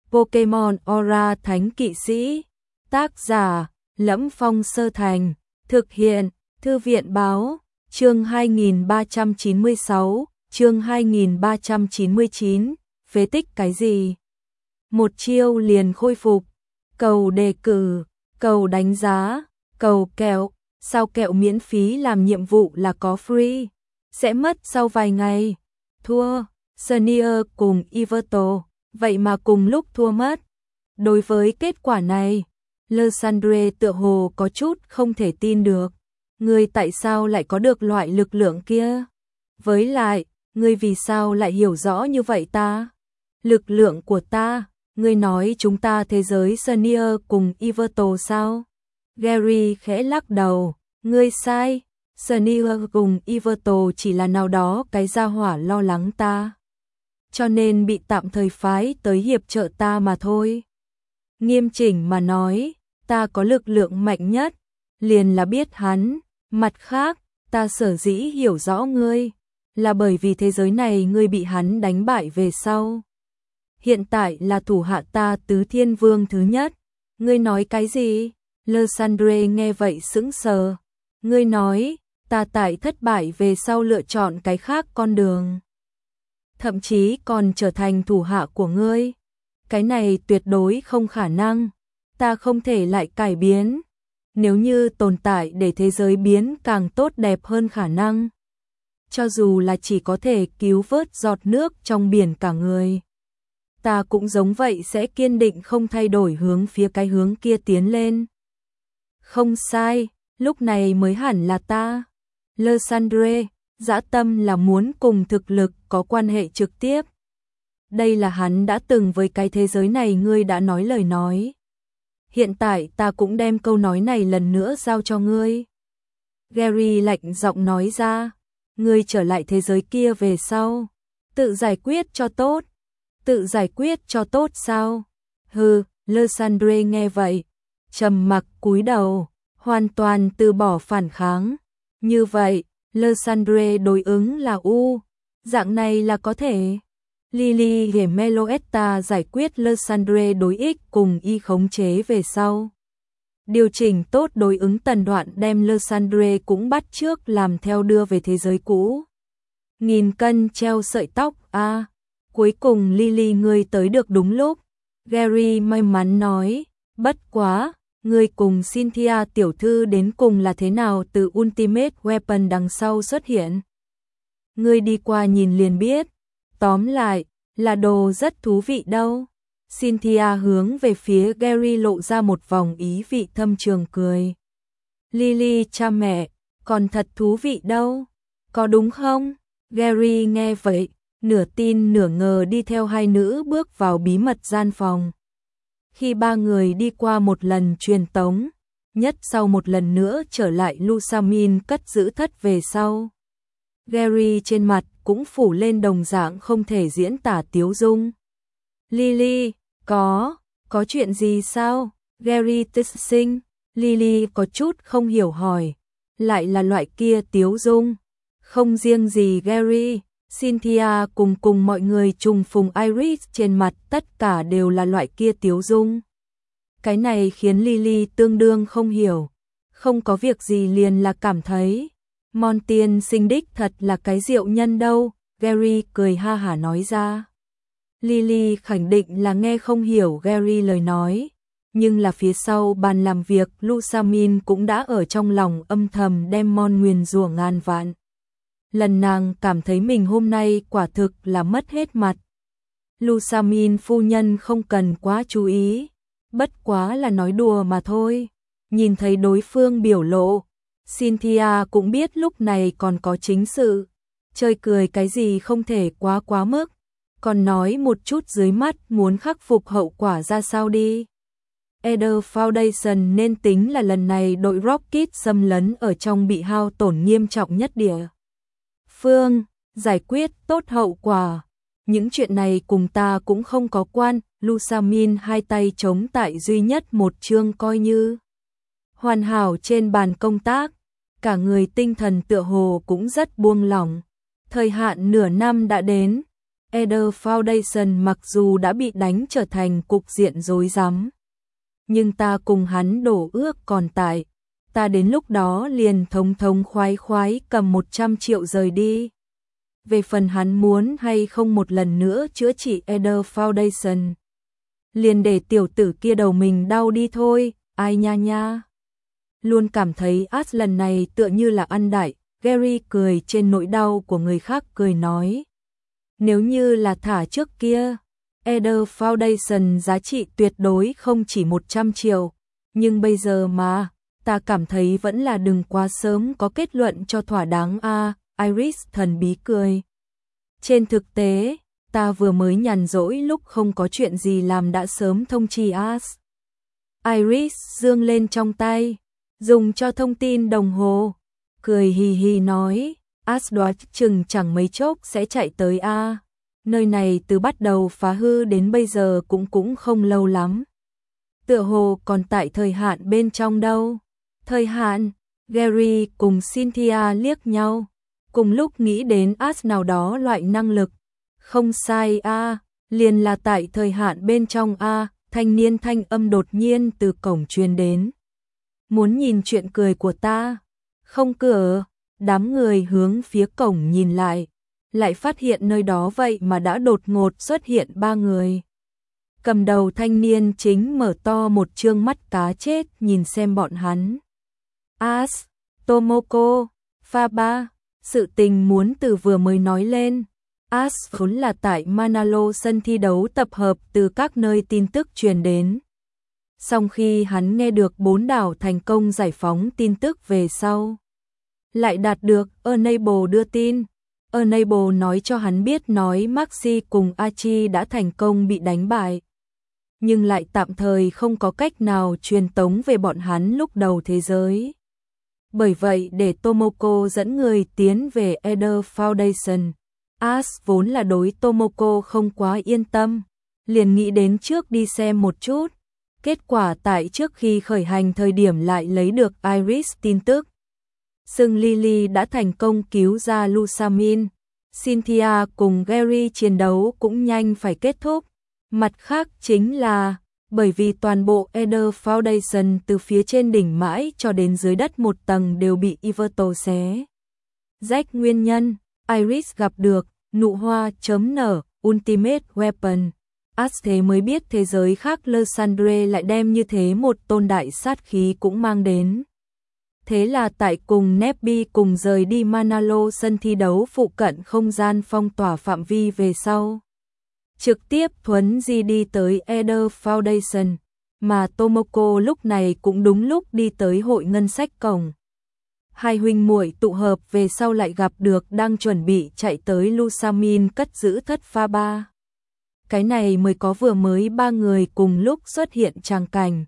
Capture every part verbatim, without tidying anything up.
Pokemon Aura Thánh Kỵ Sĩ. Tác giả: Lẫm Phong Sơ Thành. Thực hiện: Thư viện báo. Chương hai nghìn ba trăm chín mươi sáu, chương hai nghìn ba trăm chín mươi chín, phế tích cái gì? Một chiêu liền khôi phục. Cầu đề cử, cầu đánh giá, cầu kẹo, sao kẹo miễn phí làm nhiệm vụ là có free, sẽ mất sau vài ngày. Thua, Senior cùng Iverto, vậy mà cùng lúc thua mất. Đối với kết quả này, Lysandre tựa hồ có chút không thể tin được. Ngươi tại sao lại có được loại lực lượng kia? Với lại, ngươi vì sao lại hiểu rõ như vậy ta? Lực lượng của ta, ngươi nói chúng ta thế giới Senior cùng Iverto sao? Gary khẽ lắc đầu, ngươi sai, Senior cùng Iverto chỉ là nào đó cái gia hỏa lo lắng ta, cho nên bị tạm thời phái tới hiệp trợ ta mà thôi. Nghiêm chỉnh mà nói, ta có lực lượng mạnh nhất, liền là biết hắn. Mặt khác, ta sở dĩ hiểu rõ ngươi, là bởi vì thế giới này ngươi bị hắn đánh bại về sau. Hiện tại là thủ hạ ta Tứ Thiên Vương thứ nhất. Ngươi nói cái gì? Lysandre nghe vậy sững sờ. Ngươi nói, ta tại thất bại về sau lựa chọn cái khác con đường. Thậm chí còn trở thành thủ hạ của ngươi. Cái này tuyệt đối không khả năng. Ta không thể lại cải biến. Nếu như tồn tại để thế giới biến càng tốt đẹp hơn khả năng. Cho dù là chỉ có thể cứu vớt giọt nước trong biển cả người. Ta cũng giống vậy sẽ kiên định không thay đổi hướng phía cái hướng kia tiến lên. Không sai, lúc này mới hẳn là ta. Lysandre, dã tâm là muốn cùng thực lực có quan hệ trực tiếp. Đây là hắn đã từng với cái thế giới này ngươi đã nói lời nói. Hiện tại ta cũng đem câu nói này lần nữa giao cho ngươi. Gary lạnh giọng nói ra, ngươi trở lại thế giới kia về sau, tự giải quyết cho tốt. Tự giải quyết cho tốt sao? Hừ, Lysandre nghe vậy, trầm mặc cúi đầu, hoàn toàn từ bỏ phản kháng. Như vậy, Lysandre đối ứng là U, dạng này là có thể. Lily và Meloetta giải quyết Lysandre đối ích cùng y khống chế về sau. Điều chỉnh tốt đối ứng tần đoạn đem Lysandre cũng bắt trước làm theo đưa về thế giới cũ. Nghìn cân treo sợi tóc a. À, cuối cùng Lily ngươi tới được đúng lúc. Gary may mắn nói, bất quá, ngươi cùng Cynthia tiểu thư đến cùng là thế nào từ Ultimate Weapon đằng sau xuất hiện. Ngươi đi qua nhìn liền biết. Tóm lại, là đồ rất thú vị đâu. Cynthia hướng về phía Gary lộ ra một vòng ý vị thâm trường cười. Lily cha mẹ, còn thật thú vị đâu. Có đúng không? Gary nghe vậy, nửa tin nửa ngờ đi theo hai nữ bước vào bí mật gian phòng. Khi ba người đi qua một lần truyền tống, nhất sau một lần nữa trở lại Lusamin cất giữ thất về sau. Gary trên mặt cũng phủ lên đồng dạng không thể diễn tả tiếu dung. Lily, có, có chuyện gì sao? Gary Tissing, Lily có chút không hiểu hỏi, lại là loại kia tiếu dung. Không riêng gì Gary, Cynthia cùng cùng mọi người trùng phùng Iris trên mặt tất cả đều là loại kia tiếu dung. Cái này khiến Lily tương đương không hiểu, không có việc gì liền là cảm thấy. Mon tiên sinh đích thật là cái diệu nhân đâu, Gary cười ha hả nói ra. Lily khẳng định là nghe không hiểu Gary lời nói, nhưng là phía sau bàn làm việc Lusamin cũng đã ở trong lòng âm thầm đem Mon nguyền rủa ngàn vạn. Lần nàng cảm thấy mình hôm nay quả thực là mất hết mặt. Lusamin phu nhân không cần quá chú ý, bất quá là nói đùa mà thôi. Nhìn thấy đối phương biểu lộ, Cynthia cũng biết lúc này còn có chính sự. Chơi cười cái gì không thể quá quá mức, còn nói một chút dưới mắt muốn khắc phục hậu quả ra sao đi. Eder Foundation nên tính là lần này đội Rocket xâm lấn ở trong bị hao tổn nghiêm trọng nhất địa phương, giải quyết tốt hậu quả. Những chuyện này cùng ta cũng không có quan. Lusamin hai tay chống tại duy nhất một chương coi như hoàn hảo trên bàn công tác, cả người tinh thần tựa hồ cũng rất buông lỏng. Thời hạn nửa năm đã đến, Eder Foundation mặc dù đã bị đánh trở thành cục diện rối rắm, nhưng ta cùng hắn đổ ước còn tại, ta đến lúc đó liền thống thống khoái khoái cầm một trăm triệu rời đi. Về phần hắn muốn hay không một lần nữa chữa trị Eder Foundation, liền để tiểu tử kia đầu mình đau đi thôi, ai nha nha. Luôn cảm thấy Ash lần này tựa như là ăn đại, Gary cười trên nỗi đau của người khác cười nói. Nếu như là thả trước kia, Eder Foundation giá trị tuyệt đối không chỉ một trăm triệu, nhưng bây giờ mà, ta cảm thấy vẫn là đừng quá sớm có kết luận cho thỏa đáng a. À, Iris thần bí cười. Trên thực tế, ta vừa mới nhàn rỗi lúc không có chuyện gì làm đã sớm thông chi Ash. Iris dương lên trong tay, dùng cho thông tin đồng hồ, cười hì hì nói, Ash đoán chừng chẳng mấy chốc sẽ chạy tới a. À. Nơi này từ bắt đầu phá hư đến bây giờ cũng cũng không lâu lắm. Tựa hồ còn tại thời hạn bên trong đâu. Thời hạn, Gary cùng Cynthia liếc nhau, cùng lúc nghĩ đến Ash nào đó loại năng lực. Không sai a, à, liền là tại thời hạn bên trong a. À, thanh niên thanh âm đột nhiên từ cổng truyền đến. Muốn nhìn chuyện cười của ta? Không cửa, đám người hướng phía cổng nhìn lại, lại phát hiện nơi đó vậy mà đã đột ngột xuất hiện ba người. Cầm đầu thanh niên chính mở to một trương mắt cá chết nhìn xem bọn hắn. Ash, Tomoko, Faba, sự tình muốn từ vừa mới nói lên. Ash vốn là tại Manalo sân thi đấu tập hợp từ các nơi tin tức truyền đến. Sau khi hắn nghe được bốn đảo thành công giải phóng tin tức về sau, lại đạt được Enable đưa tin. Enable nói cho hắn biết nói Maxi cùng Achi đã thành công bị đánh bại, nhưng lại tạm thời không có cách nào truyền tống về bọn hắn lúc đầu thế giới. Bởi vậy để Tomoko dẫn người tiến về Eder Foundation. Ash vốn là đối Tomoko không quá yên tâm, liền nghĩ đến trước đi xem một chút. Kết quả tại trước khi khởi hành thời điểm lại lấy được Iris tin tức. Sưng Lily đã thành công cứu ra Lusamin. Cynthia cùng Gary chiến đấu cũng nhanh phải kết thúc. Mặt khác chính là, bởi vì toàn bộ Eder Foundation từ phía trên đỉnh mãi cho đến dưới đất một tầng đều bị Everto xé rách nguyên nhân, Iris gặp được nụ hoa chấm nở Ultimate Weapon. Ash thế mới biết thế giới khác Lysandre lại đem như thế một tôn đại sát khí cũng mang đến. Thế là tại cùng Nebby cùng rời đi Manalo sân thi đấu phụ cận không gian phong tỏa phạm vi về sau. Trực tiếp thuấn di đi tới Eder Foundation, mà Tomoko lúc này cũng đúng lúc đi tới hội ngân sách cổng. Hai huynh muội tụ hợp về sau lại gặp được đang chuẩn bị chạy tới Lusamin cất giữ thất pha ba. Cái này mới có vừa mới ba người cùng lúc xuất hiện tràng cảnh.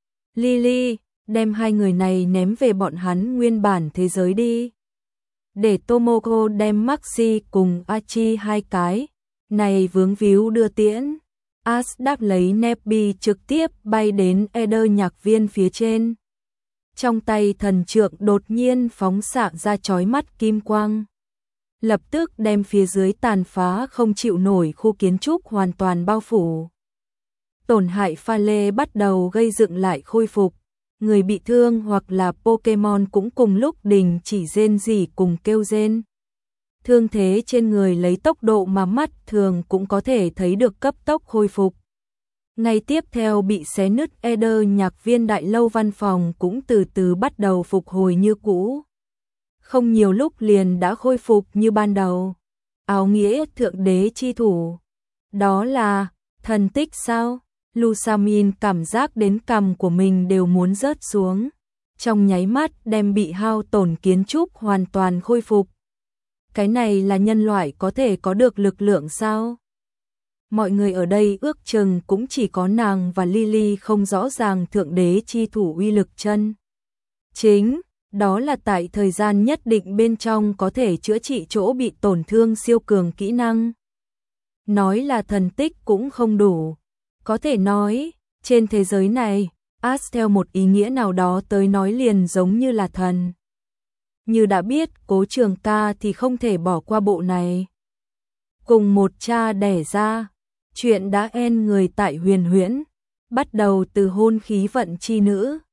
Lily, đem hai người này ném về bọn hắn nguyên bản thế giới đi. Để Tomoko đem Maxi cùng Achi hai cái này vướng víu đưa tiễn. Ash đáp lấy Nebby trực tiếp bay đến Eder nhạc viên phía trên. Trong tay thần trượng đột nhiên phóng xạ ra chói mắt kim quang, lập tức đem phía dưới tàn phá không chịu nổi khu kiến trúc hoàn toàn bao phủ. Tổn hại pha lê bắt đầu gây dựng lại khôi phục, người bị thương hoặc là Pokemon cũng cùng lúc đình chỉ rên rỉ cùng kêu rên. Thương thế trên người lấy tốc độ mà mắt thường cũng có thể thấy được cấp tốc khôi phục. Ngay tiếp theo bị xé nứt Eder nhạc viên đại lâu văn phòng cũng từ từ bắt đầu phục hồi như cũ. Không nhiều lúc liền đã khôi phục như ban đầu. Áo nghĩa thượng đế chi thủ. Đó là thần tích sao? Lusamin cảm giác đến cằm của mình đều muốn rớt xuống. Trong nháy mắt đem bị hao tổn kiến trúc hoàn toàn khôi phục. Cái này là nhân loại có thể có được lực lượng sao? Mọi người ở đây ước chừng cũng chỉ có nàng và Lily không rõ ràng thượng đế chi thủ uy lực chân chính, đó là tại thời gian nhất định bên trong có thể chữa trị chỗ bị tổn thương siêu cường kỹ năng. Nói là thần tích cũng không đủ. Có thể nói, trên thế giới này, Ash theo một ý nghĩa nào đó tới nói liền giống như là thần. Như đã biết, Cố Trường Ca thì không thể bỏ qua bộ này. cùng một cha đẻ ra. Chuyện đã en người tại Huyền Huyễn, bắt đầu từ hôn khí vận chi nữ.